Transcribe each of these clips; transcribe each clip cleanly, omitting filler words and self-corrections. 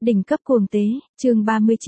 Đỉnh cấp cuồng tế, chương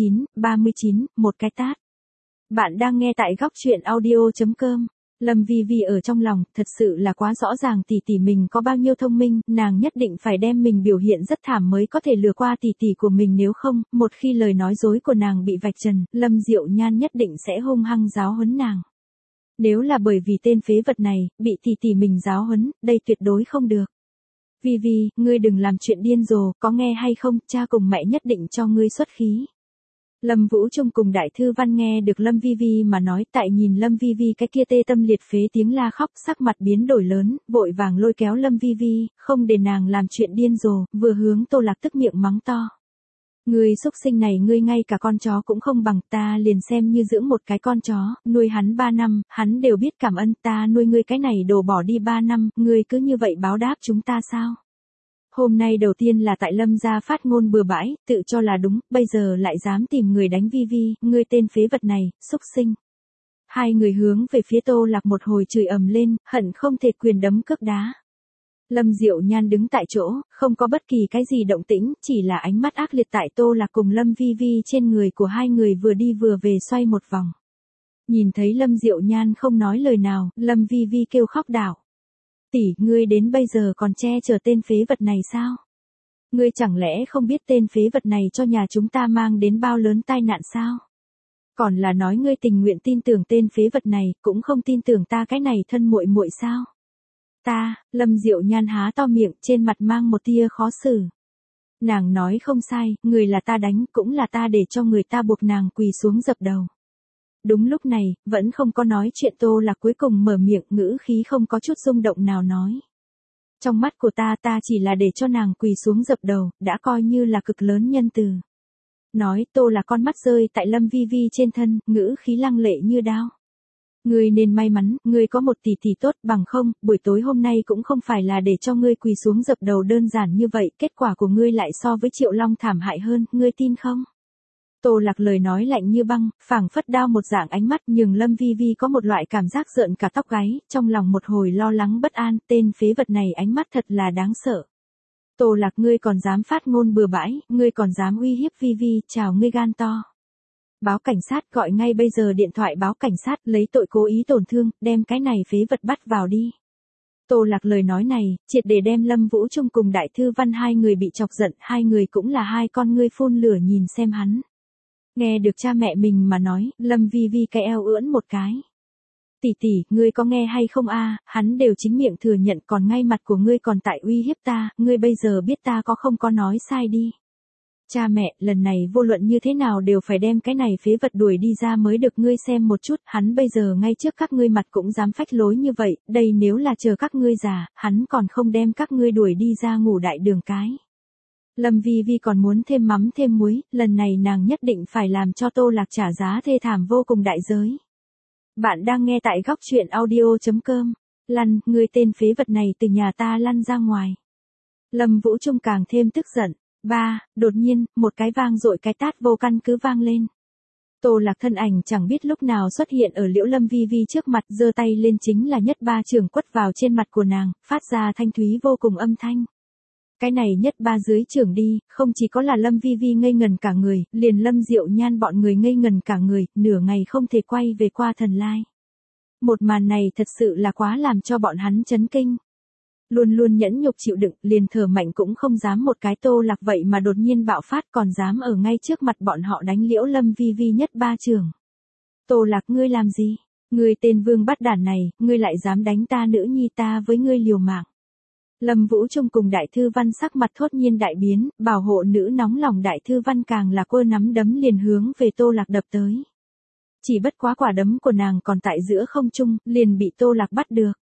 39, một cái tát. Bạn đang nghe tại góc truyện audio.com. Lâm Vi Vi ở trong lòng, thật sự là quá rõ ràng tỷ tỷ mình có bao nhiêu thông minh, nàng nhất định phải đem mình biểu hiện rất thảm mới có thể lừa qua tỷ tỷ của mình, nếu không, một khi lời nói dối của nàng bị vạch trần, Lâm Diệu Nhan nhất định sẽ hung hăng giáo huấn nàng. Nếu là bởi vì tên phế vật này, bị tỷ tỷ mình giáo huấn, đây tuyệt đối không được. Vi Vi, ngươi đừng làm chuyện điên rồ, có nghe hay không, cha cùng mẹ nhất định cho ngươi xuất khí. Lâm Vũ Trung cùng Đại Thư Văn nghe được Lâm Vi Vi mà nói, tại nhìn Lâm Vi Vi cái kia tê tâm liệt phế tiếng la khóc, sắc mặt biến đổi lớn, vội vàng lôi kéo Lâm Vi Vi, không để nàng làm chuyện điên rồ, vừa hướng Tô Lạc tức miệng mắng to. Ngươi xúc sinh này, ngươi ngay cả con chó cũng không bằng, ta liền xem như dưỡng một cái con chó, nuôi hắn 3 năm, hắn đều biết cảm ơn, ta nuôi ngươi cái này đồ bỏ đi 3 năm, ngươi cứ như vậy báo đáp chúng ta sao? Hôm nay đầu tiên là tại Lâm gia phát ngôn bừa bãi, tự cho là đúng, bây giờ lại dám tìm người đánh Vi Vi, ngươi tên phế vật này, xúc sinh. Hai người hướng về phía Tô Lạc một hồi chửi ầm lên, hận không thể quyền đấm cước đá. Lâm Diệu Nhan đứng tại chỗ, không có bất kỳ cái gì động tĩnh, chỉ là ánh mắt ác liệt tại Tô Lạc cùng Lâm Vi Vi trên người của hai người vừa đi vừa về xoay một vòng. Nhìn thấy Lâm Diệu Nhan không nói lời nào, Lâm Vi Vi kêu khóc đảo. Tỷ, ngươi đến bây giờ còn che chở tên phế vật này sao? Ngươi chẳng lẽ không biết tên phế vật này cho nhà chúng ta mang đến bao lớn tai nạn sao? Còn là nói ngươi tình nguyện tin tưởng tên phế vật này, cũng không tin tưởng ta cái này thân muội muội sao? Ta, Lâm Diệu Nhan há to miệng, trên mặt mang một tia khó xử. Nàng nói không sai, người là ta đánh, cũng là ta để cho người ta buộc nàng quỳ xuống dập đầu. Đúng lúc này, vẫn không có nói chuyện Tô Lạc cuối cùng mở miệng, ngữ khí không có chút rung động nào nói. Trong mắt của ta chỉ là để cho nàng quỳ xuống dập đầu, đã coi như là cực lớn nhân từ. Nói Tô Lạc con mắt rơi tại Lâm Vi Vi trên thân, ngữ khí lăng lệ như đao. Ngươi nên may mắn, ngươi có một tỷ tỷ tốt, bằng không, buổi tối hôm nay cũng không phải là để cho ngươi quỳ xuống dập đầu đơn giản như vậy, kết quả của ngươi lại so với Triệu Long thảm hại hơn, ngươi tin không? Tô Lạc lời nói lạnh như băng, phảng phất đao một dạng ánh mắt, nhường Lâm Vi Vi có một loại cảm giác rợn cả tóc gáy, trong lòng một hồi lo lắng bất an, tên phế vật này ánh mắt thật là đáng sợ. Tô Lạc, ngươi còn dám phát ngôn bừa bãi, ngươi còn dám uy hiếp Vi Vi, chào ngươi gan to. Báo cảnh sát, gọi ngay bây giờ điện thoại báo cảnh sát, lấy tội cố ý tổn thương, đem cái này phế vật bắt vào đi. Tô Lạc lời nói này, triệt để đem Lâm Vũ Trung cùng Đại Thư Văn hai người bị chọc giận, hai người cũng là hai con ngươi phun lửa nhìn xem hắn. Nghe được cha mẹ mình mà nói, Lâm Vi Vi cái eo ưỡn một cái. Tỷ tỷ, ngươi có nghe hay không a? Hắn đều chính miệng thừa nhận, còn ngay mặt của ngươi còn tại uy hiếp ta, ngươi bây giờ biết ta có không có nói sai đi. Cha mẹ, lần này vô luận như thế nào đều phải đem cái này phế vật đuổi đi ra mới được, ngươi xem một chút, hắn bây giờ ngay trước các ngươi mặt cũng dám phách lối như vậy, đây nếu là chờ các ngươi già, hắn còn không đem các ngươi đuổi đi ra ngủ đại đường cái. Lâm Vi Vi còn muốn thêm mắm thêm muối, lần này nàng nhất định phải làm cho Tô Lạc trả giá thê thảm vô cùng đại giới. Bạn đang nghe tại góc truyện audio.com. Lăn, ngươi tên phế vật này từ nhà ta lăn ra ngoài. Lâm Vũ Trung càng thêm tức giận. Đột nhiên, một cái vang dội cái tát vô căn cứ vang lên. Tô Lạc thân ảnh chẳng biết lúc nào xuất hiện ở Liễu Lâm Vi Vi trước mặt, giơ tay lên chính là nhất ba chưởng quất vào trên mặt của nàng, phát ra thanh thúy vô cùng âm thanh. Cái này nhất ba dưới chưởng đi, không chỉ có là Lâm Vi Vi ngây ngần cả người, liền Lâm Diệu Nhan bọn người ngây ngần cả người, nửa ngày không thể quay về qua thần lai. Một màn này thật sự là quá làm cho bọn hắn chấn kinh. Luôn luôn nhẫn nhục chịu đựng, liền thở mạnh cũng không dám một cái Tô Lạc vậy mà đột nhiên bạo phát, còn dám ở ngay trước mặt bọn họ đánh Liễu Lâm Vi Vi nhất ba chưởng. Tô Lạc, ngươi làm gì? Ngươi tên vương bắt đản này, ngươi lại dám đánh ta nữ nhi, ta với ngươi liều mạng. Lâm Vũ Trung cùng Đại Thư Văn sắc mặt thốt nhiên đại biến, bảo hộ nữ nóng lòng Đại Thư Văn càng là quơ nắm đấm liền hướng về Tô Lạc đập tới. Chỉ bất quá quả đấm của nàng còn tại giữa không trung, liền bị Tô Lạc bắt được.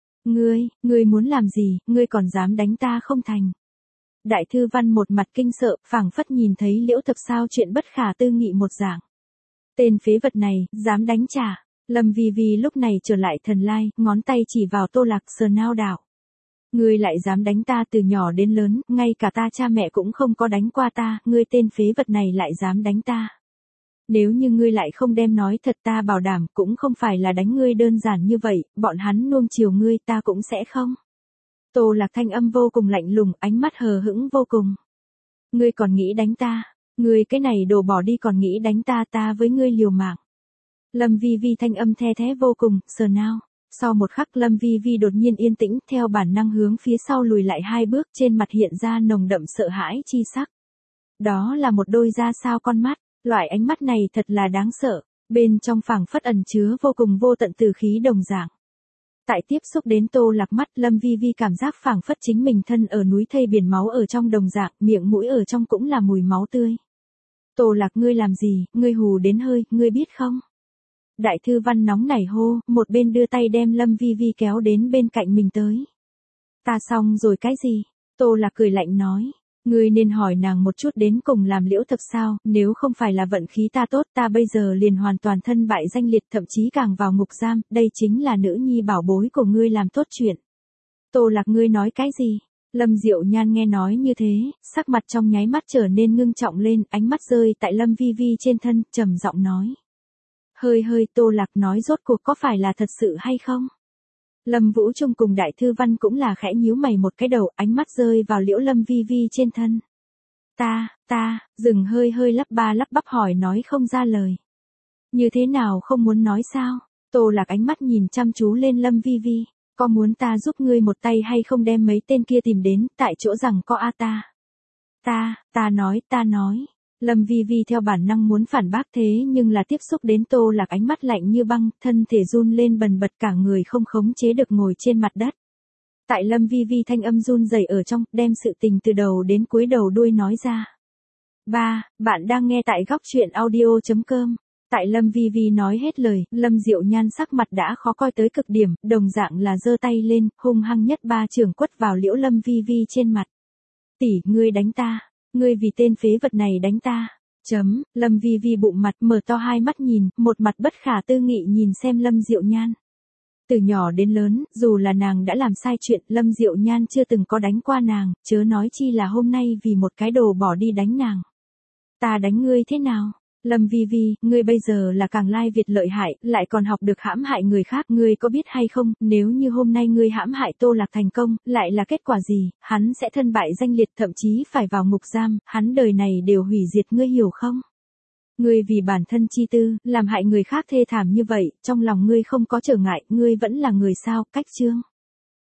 Ngươi muốn làm gì, ngươi còn dám đánh ta không thành. Đại Thư Văn một mặt kinh sợ, phảng phất nhìn thấy Liễu Thập sao chuyện bất khả tư nghị một dạng. Tên phế vật này, dám đánh trả. Lâm Vi Vi lúc này trở lại thần lai, ngón tay chỉ vào Tô Lạc sờ nao đảo. Ngươi lại dám đánh ta từ nhỏ đến lớn, ngay cả ta cha mẹ cũng không có đánh qua ta, ngươi tên phế vật này lại dám đánh ta. Nếu như ngươi lại không đem nói thật, ta bảo đảm cũng không phải là đánh ngươi đơn giản như vậy, bọn hắn nuông chiều ngươi ta cũng sẽ không. Tô Lạc thanh âm vô cùng lạnh lùng, ánh mắt hờ hững vô cùng. Ngươi còn nghĩ đánh ta? Ngươi cái này đồ bỏ đi còn nghĩ đánh ta, ta với ngươi liều mạng. Lâm Vi Vi thanh âm the thé vô cùng, sờ nào. Sau một khắc Lâm Vi Vi đột nhiên yên tĩnh, theo bản năng hướng phía sau lùi lại 2 bước, trên mặt hiện ra nồng đậm sợ hãi chi sắc. Đó là một đôi ra sao con mắt, loại ánh mắt này thật là đáng sợ, bên trong phảng phất ẩn chứa vô cùng vô tận tử khí đồng dạng. Tại tiếp xúc đến Tô Lạc mắt, Lâm Vi Vi cảm giác phảng phất chính mình thân ở núi thây biển máu ở trong đồng dạng, miệng mũi ở trong cũng là mùi máu tươi. Tô Lạc ngươi làm gì, ngươi hù đến hơi, ngươi biết không? Đại Thư Văn nóng nảy hô, một bên đưa tay đem Lâm Vi Vi kéo đến bên cạnh mình tới. Ta xong rồi cái gì? Tô Lạc cười lạnh nói. Ngươi nên hỏi nàng một chút đến cùng làm liễu thập sao, nếu không phải là vận khí ta tốt, ta bây giờ liền hoàn toàn thân bại danh liệt, thậm chí càng vào ngục giam, đây chính là nữ nhi bảo bối của ngươi làm tốt chuyện. Tô Lạc ngươi nói cái gì? Lâm Diệu Nhan nghe nói như thế, sắc mặt trong nháy mắt trở nên ngưng trọng lên, ánh mắt rơi tại Lâm Vi Vi trên thân, trầm giọng nói. Hơi Tô Lạc nói rốt cuộc có phải là thật sự hay không? Lâm Vũ Trung cùng Đại Thư Văn cũng là khẽ nhíu mày một cái đầu, ánh mắt rơi vào liễu Lâm Vi Vi trên thân. Dừng hơi lắp ba lắp bắp hỏi nói không ra lời. Như thế nào không muốn nói sao? Tô Lạc ánh mắt nhìn chăm chú lên Lâm Vi Vi. Có muốn ta giúp ngươi một tay hay không đem mấy tên kia tìm đến, tại chỗ rằng có ta. Ta nói. Lâm Vi Vi theo bản năng muốn phản bác thế nhưng là tiếp xúc đến Tô Lạc ánh mắt lạnh như băng, thân thể run lên bần bật cả người không khống chế được ngồi trên mặt đất. Tại Lâm Vi Vi thanh âm run rẩy ở trong, đem sự tình từ đầu đến cuối đầu đuôi nói ra. Bạn đang nghe tại góc truyện audio.com. Tại Lâm Vi Vi nói hết lời, Lâm Diệu Nhan sắc mặt đã khó coi tới cực điểm, đồng dạng là giơ tay lên, hung hăng nhất 3 chưởng quất vào liễu Lâm Vi Vi trên mặt. Tỷ, ngươi đánh ta. Ngươi vì tên phế vật này đánh ta. Lâm Vi Vi bụng mặt mở to hai mắt nhìn, một mặt bất khả tư nghị nhìn xem Lâm Diệu Nhan. Từ nhỏ đến lớn, dù là nàng đã làm sai chuyện, Lâm Diệu Nhan chưa từng có đánh qua nàng, chớ nói chi là hôm nay vì một cái đồ bỏ đi đánh nàng. Ta đánh ngươi thế nào? Lâm Vi Vi, ngươi bây giờ là càng lai việt lợi hại, lại còn học được hãm hại người khác, ngươi có biết hay không, nếu như hôm nay ngươi hãm hại Tô Lạc thành công, lại là kết quả gì, hắn sẽ thân bại danh liệt, thậm chí phải vào ngục giam, hắn đời này đều hủy diệt, ngươi hiểu không? Ngươi vì bản thân chi tư, làm hại người khác thê thảm như vậy, trong lòng ngươi không có trở ngại, ngươi vẫn là người sao, cách chương.